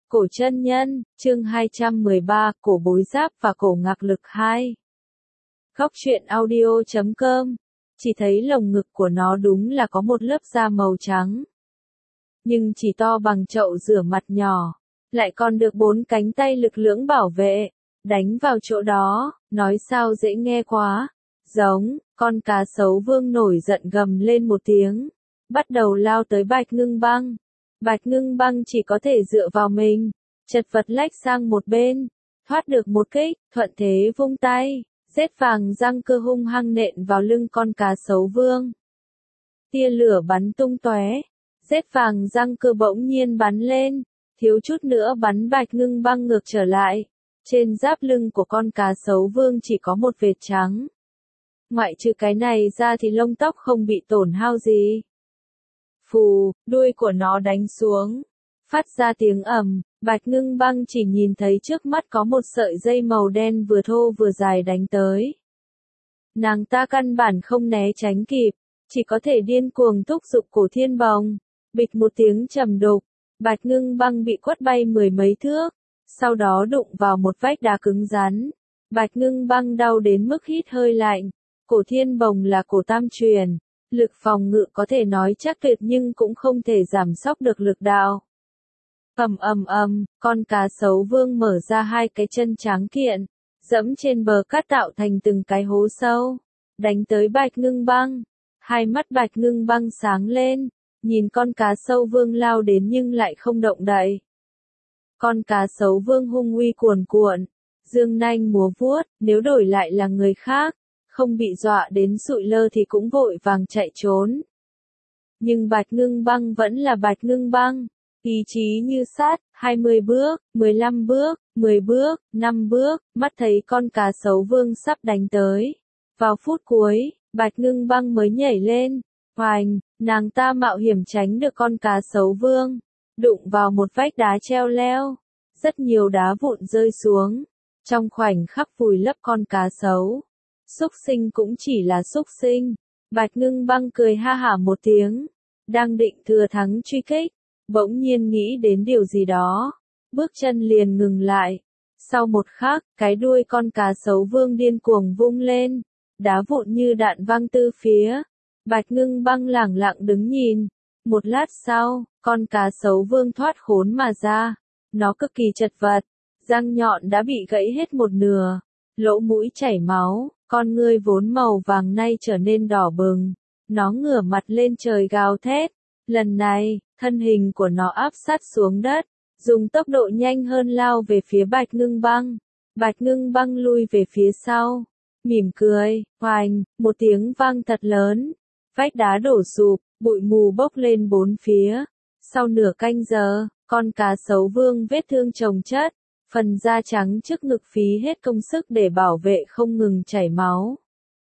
Cổ chân nhân, chương 213, cổ bối giáp và cổ ngạc lực 2. Góc truyện audio.com. Chỉ thấy lồng ngực của nó đúng là có một lớp da màu trắng. Nhưng chỉ to bằng chậu rửa mặt nhỏ. Lại còn được 4 cánh tay lực lưỡng bảo vệ. Đánh vào chỗ đó, nói sao dễ nghe quá. Giống, con cá sấu vương nổi giận gầm lên một tiếng. Bắt đầu lao tới Bạch Ngưng Băng. Bạch Ngưng Băng chỉ có thể dựa vào mình, chật vật lách sang một bên, thoát được một kích, thuận thế vung tay, rết vàng răng cơ hung hăng nện vào lưng con cá sấu vương. Tia lửa bắn tung tóe, rết vàng răng cơ bỗng nhiên bắn lên, thiếu chút nữa bắn Bạch Ngưng Băng ngược trở lại. Trên giáp lưng của con cá sấu vương chỉ có một vệt trắng. Ngoại trừ cái này ra thì lông tóc không bị tổn hao gì. Phù, đuôi của nó đánh xuống, phát ra tiếng ầm, Bạch Ngưng Băng chỉ nhìn thấy trước mắt có một sợi dây màu đen vừa thô vừa dài đánh tới. Nàng ta căn bản không né tránh kịp, chỉ có thể điên cuồng thúc giục cổ thiên bồng. Bịch một tiếng trầm đục, Bạch Ngưng Băng bị quất bay 10 mấy thước, sau đó đụng vào một vách đá cứng rắn. Bạch Ngưng Băng đau đến mức hít hơi lạnh. Cổ thiên bồng là cổ tam truyền. Lực phòng ngự có thể nói chắc tuyệt nhưng cũng không thể giảm sóc được lực đạo. Con cá sấu vương mở ra hai cái chân tráng kiện, dẫm trên bờ cát tạo thành từng cái hố sâu, đánh tới Bạch Ngưng Băng. Hai mắt Bạch Ngưng Băng sáng lên, nhìn con cá sấu vương lao đến nhưng lại không động đậy. Con cá sấu vương hung uy cuồn cuộn, dương nanh múa vuốt, nếu đổi lại là người khác, không bị dọa đến sụi lơ thì cũng vội vàng chạy trốn. Nhưng Bạch Ngưng Băng vẫn là Bạch Ngưng Băng, ý chí như sắt, 20 bước, 15 bước, 10 bước, 5 bước, mắt thấy con cá sấu vương sắp đánh tới. Vào phút cuối, Bạch Ngưng Băng mới nhảy lên, hoành, nàng ta mạo hiểm tránh được con cá sấu vương, đụng vào một vách đá treo leo, rất nhiều đá vụn rơi xuống, trong khoảnh khắc vùi lấp con cá sấu. Súc sinh cũng chỉ là súc sinh. Bạch Ngưng Băng cười ha hả một tiếng, đang định thừa thắng truy kích, bỗng nhiên nghĩ đến điều gì đó, bước chân liền ngừng lại. Sau một khắc, cái đuôi con cá sấu vương điên cuồng vung lên, đá vụn như đạn văng tứ phía. Bạch Ngưng Băng lẳng lặng đứng nhìn. Một lát sau, con cá sấu vương thoát khốn mà ra. Nó cực kỳ chật vật, răng nhọn đã bị gãy hết một nửa, lỗ mũi chảy máu. Con ngươi vốn màu vàng nay trở nên đỏ bừng. Nó ngửa mặt lên trời gào thét. Lần này, thân hình của nó áp sát xuống đất, dùng tốc độ nhanh hơn lao về phía Bạch Ngưng Băng. Bạch Ngưng Băng lui về phía sau, mỉm cười, hoành, một tiếng vang thật lớn. Vách đá đổ sụp, bụi mù bốc lên bốn phía. Sau nửa canh giờ, con cá sấu vương vết thương chồng chất. Phần da trắng trước ngực phí hết công sức để bảo vệ không ngừng chảy máu.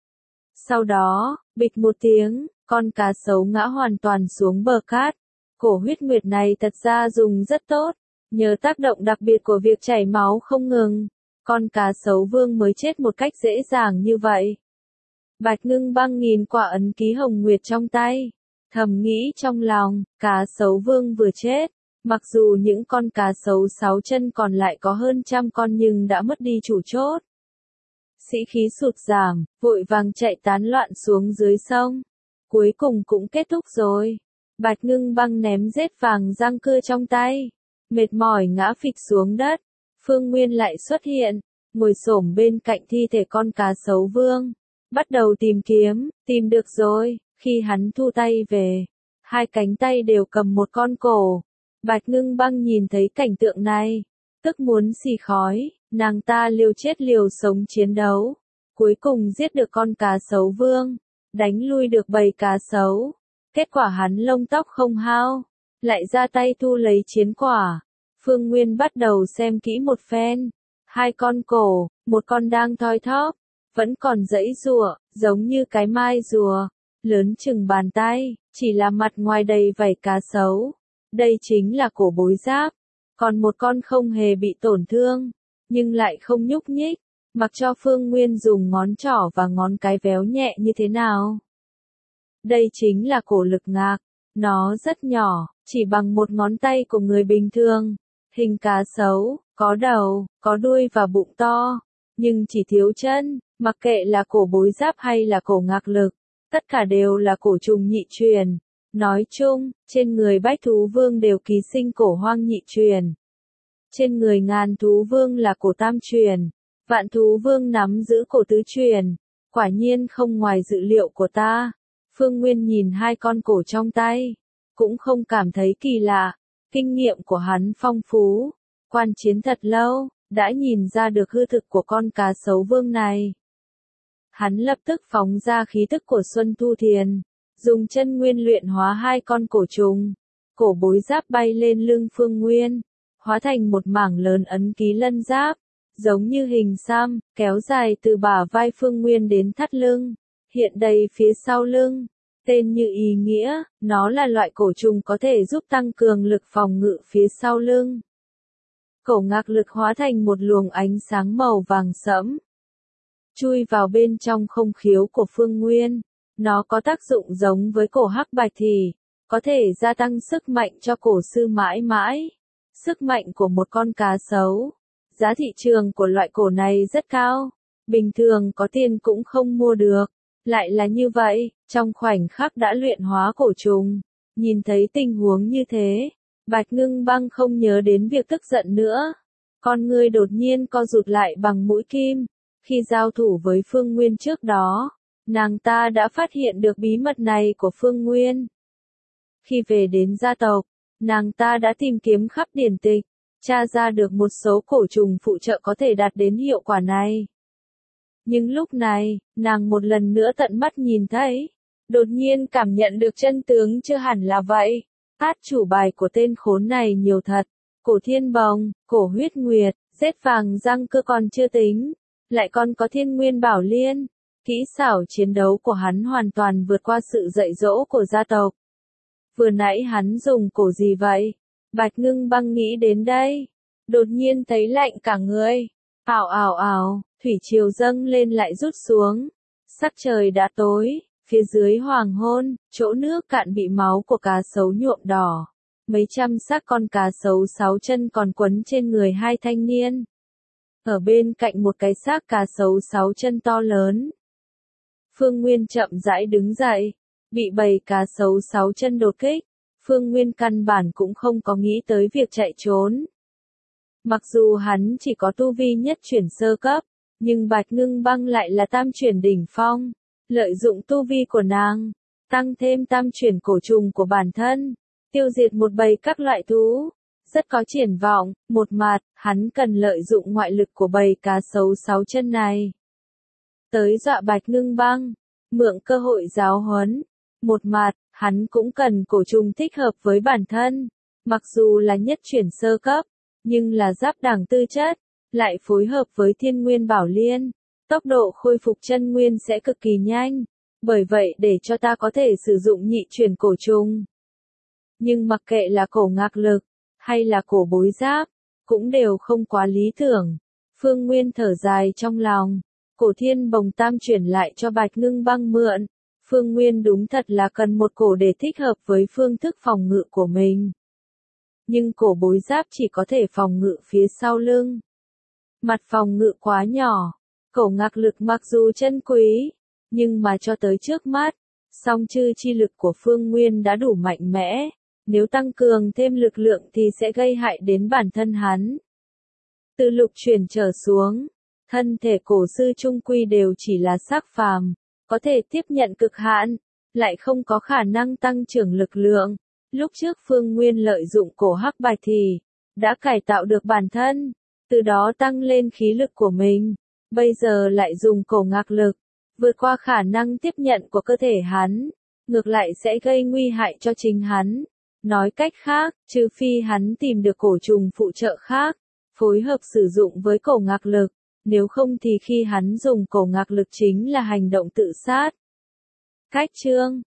Sau đó, bịch một tiếng, con cá sấu ngã hoàn toàn xuống bờ cát. Cổ huyết nguyệt này thật ra dùng rất tốt, nhờ tác động đặc biệt của việc chảy máu không ngừng, con cá sấu vương mới chết một cách dễ dàng như vậy. Bạch Ngưng Băng nhìn quả ấn ký hồng nguyệt trong tay, thầm nghĩ trong lòng, cá sấu vương vừa chết. Mặc dù những con cá sấu 6 chân còn lại có hơn 100 con nhưng đã mất đi chủ chốt. Sĩ khí sụt giảm, vội vàng chạy tán loạn xuống dưới sông. Cuối cùng cũng kết thúc rồi. Bạch Ngưng Băng ném rết vàng răng cưa trong tay. Mệt mỏi ngã phịch xuống đất. Phương Nguyên lại xuất hiện, ngồi xổm bên cạnh thi thể con cá sấu vương. Bắt đầu tìm kiếm, tìm được rồi. Khi hắn thu tay về, hai cánh tay đều cầm một con cổ. Bạch Ngưng Băng nhìn thấy cảnh tượng này, tức muốn xì khói, nàng ta liều chết liều sống chiến đấu, cuối cùng giết được con cá sấu vương, đánh lui được bầy cá sấu. Kết quả hắn lông tóc không hao, lại ra tay thu lấy chiến quả. Phương Nguyên bắt đầu xem kỹ một phen, hai con cổ, một con đang thoi thóp, vẫn còn giãy giụa, giống như cái mai rùa, lớn chừng bàn tay, chỉ là mặt ngoài đầy vảy cá sấu. Đây chính là cổ bối giáp. Còn một con không hề bị tổn thương, nhưng lại không nhúc nhích, mặc cho Phương Nguyên dùng ngón trỏ và ngón cái véo nhẹ như thế nào. Đây chính là cổ lực ngạc. Nó rất nhỏ, chỉ bằng một ngón tay của người bình thường. Hình cá sấu, có đầu, có đuôi và bụng to, nhưng chỉ thiếu chân, mặc kệ là cổ bối giáp hay là cổ ngạc lực, tất cả đều là cổ trùng nhị truyền. Nói chung, trên người Bách Thú Vương đều ký sinh cổ hoang nhị truyền. Trên người Ngàn Thú Vương là cổ tam truyền, Vạn Thú Vương nắm giữ cổ tứ truyền. Quả nhiên không ngoài dự liệu của ta. Phương Nguyên nhìn hai con cổ trong tay, cũng không cảm thấy kỳ lạ. Kinh nghiệm của hắn phong phú, quan chiến thật lâu, đã nhìn ra được hư thực của con cá sấu vương này. Hắn lập tức phóng ra khí tức của Xuân Thu Thiền, dùng chân nguyên luyện hóa hai con cổ trùng. Cổ bối giáp bay lên lưng Phương Nguyên, hóa thành một mảng lớn ấn ký lân giáp, giống như hình xăm, kéo dài từ bả vai Phương Nguyên đến thắt lưng, hiện đầy phía sau lưng. Tên như ý nghĩa, nó là loại cổ trùng có thể giúp tăng cường lực phòng ngự phía sau lưng. Cổ ngạc lực hóa thành một luồng ánh sáng màu vàng sẫm, chui vào bên trong không khiếu của Phương Nguyên. Nó có tác dụng giống với cổ hắc bạch thì, có thể gia tăng sức mạnh cho cổ sư mãi mãi. Sức mạnh của một con cá sấu. Giá thị trường của loại cổ này rất cao, bình thường có tiền cũng không mua được. Lại là như vậy, trong khoảnh khắc đã luyện hóa cổ trùng. Nhìn thấy tình huống như thế, Bạch Ngưng Băng không nhớ đến việc tức giận nữa. Con người đột nhiên co rụt lại bằng mũi kim. Khi giao thủ với Phương Nguyên trước đó, nàng ta đã phát hiện được bí mật này của Phương Nguyên. Khi về đến gia tộc, nàng ta đã tìm kiếm khắp điển tịch, tra ra được một số cổ trùng phụ trợ có thể đạt đến hiệu quả này. Nhưng lúc này, nàng một lần nữa tận mắt nhìn thấy, đột nhiên cảm nhận được chân tướng chưa hẳn là vậy. Át chủ bài của tên khốn này nhiều thật, cổ thiên bồng, cổ huyết nguyệt, rết vàng răng cơ còn chưa tính, lại còn có thiên nguyên bảo liên. Kỹ xảo chiến đấu của hắn hoàn toàn vượt qua sự dạy dỗ của gia tộc. Vừa nãy hắn dùng cổ gì vậy? Bạch Ngưng Băng nghĩ đến đây, đột nhiên thấy lạnh cả người. Ảo ảo ảo, thủy triều dâng lên lại rút xuống. Sắc trời đã tối, phía dưới hoàng hôn, chỗ nước cạn bị máu của cá sấu nhuộm đỏ. Mấy trăm xác con cá sấu 6 chân còn quấn trên người hai thanh niên. Ở bên cạnh một cái xác cá sấu 6 chân to lớn. Phương Nguyên chậm rãi đứng dậy, bị bầy cá sấu 6 chân đột kích. Phương Nguyên căn bản cũng không có nghĩ tới việc chạy trốn. Mặc dù hắn chỉ có tu vi nhất chuyển sơ cấp, nhưng Bạch Ngưng Băng lại là tam chuyển đỉnh phong. Lợi dụng tu vi của nàng, tăng thêm tam chuyển cổ trùng của bản thân, tiêu diệt một bầy các loại thú, rất có triển vọng. Một mặt, hắn cần lợi dụng ngoại lực của bầy cá sấu 6 chân này, tới dọa Bạch Ngưng Băng, mượn cơ hội giáo huấn. Một mặt, hắn cũng cần cổ trùng thích hợp với bản thân, mặc dù là nhất chuyển sơ cấp, nhưng là giáp đẳng tư chất, lại phối hợp với thiên nguyên bảo liên, tốc độ khôi phục chân nguyên sẽ cực kỳ nhanh, bởi vậy để cho ta có thể sử dụng nhị chuyển cổ trùng. Nhưng mặc kệ là cổ ngạc lực, hay là cổ bối giáp, cũng đều không quá lý tưởng. Phương Nguyên thở dài trong lòng, cổ thiên bồng tam chuyển lại cho Bạch Ngưng Băng mượn. Phương Nguyên đúng thật là cần một cổ để thích hợp với phương thức phòng ngự của mình. Nhưng cổ bối giáp chỉ có thể phòng ngự phía sau lưng. Mặt phòng ngự quá nhỏ. Cổ ngạc lực mặc dù chân quý, nhưng mà cho tới trước mắt, song chư chi lực của Phương Nguyên đã đủ mạnh mẽ. Nếu tăng cường thêm lực lượng thì sẽ gây hại đến bản thân hắn. Từ lục chuyển trở xuống, thân thể cổ sư trung quy đều chỉ là xác phàm, có thể tiếp nhận cực hạn, lại không có khả năng tăng trưởng lực lượng. Lúc trước Phương Nguyên lợi dụng cổ hắc bạch thì đã cải tạo được bản thân, từ đó tăng lên khí lực của mình. Bây giờ lại dùng cổ ngạc lực, vượt qua khả năng tiếp nhận của cơ thể hắn, ngược lại sẽ gây nguy hại cho chính hắn. Nói cách khác, trừ phi hắn tìm được cổ trùng phụ trợ khác, phối hợp sử dụng với cổ ngạc lực, nếu không thì khi hắn dùng cổ ngạc lực chính là hành động tự sát. Cách chương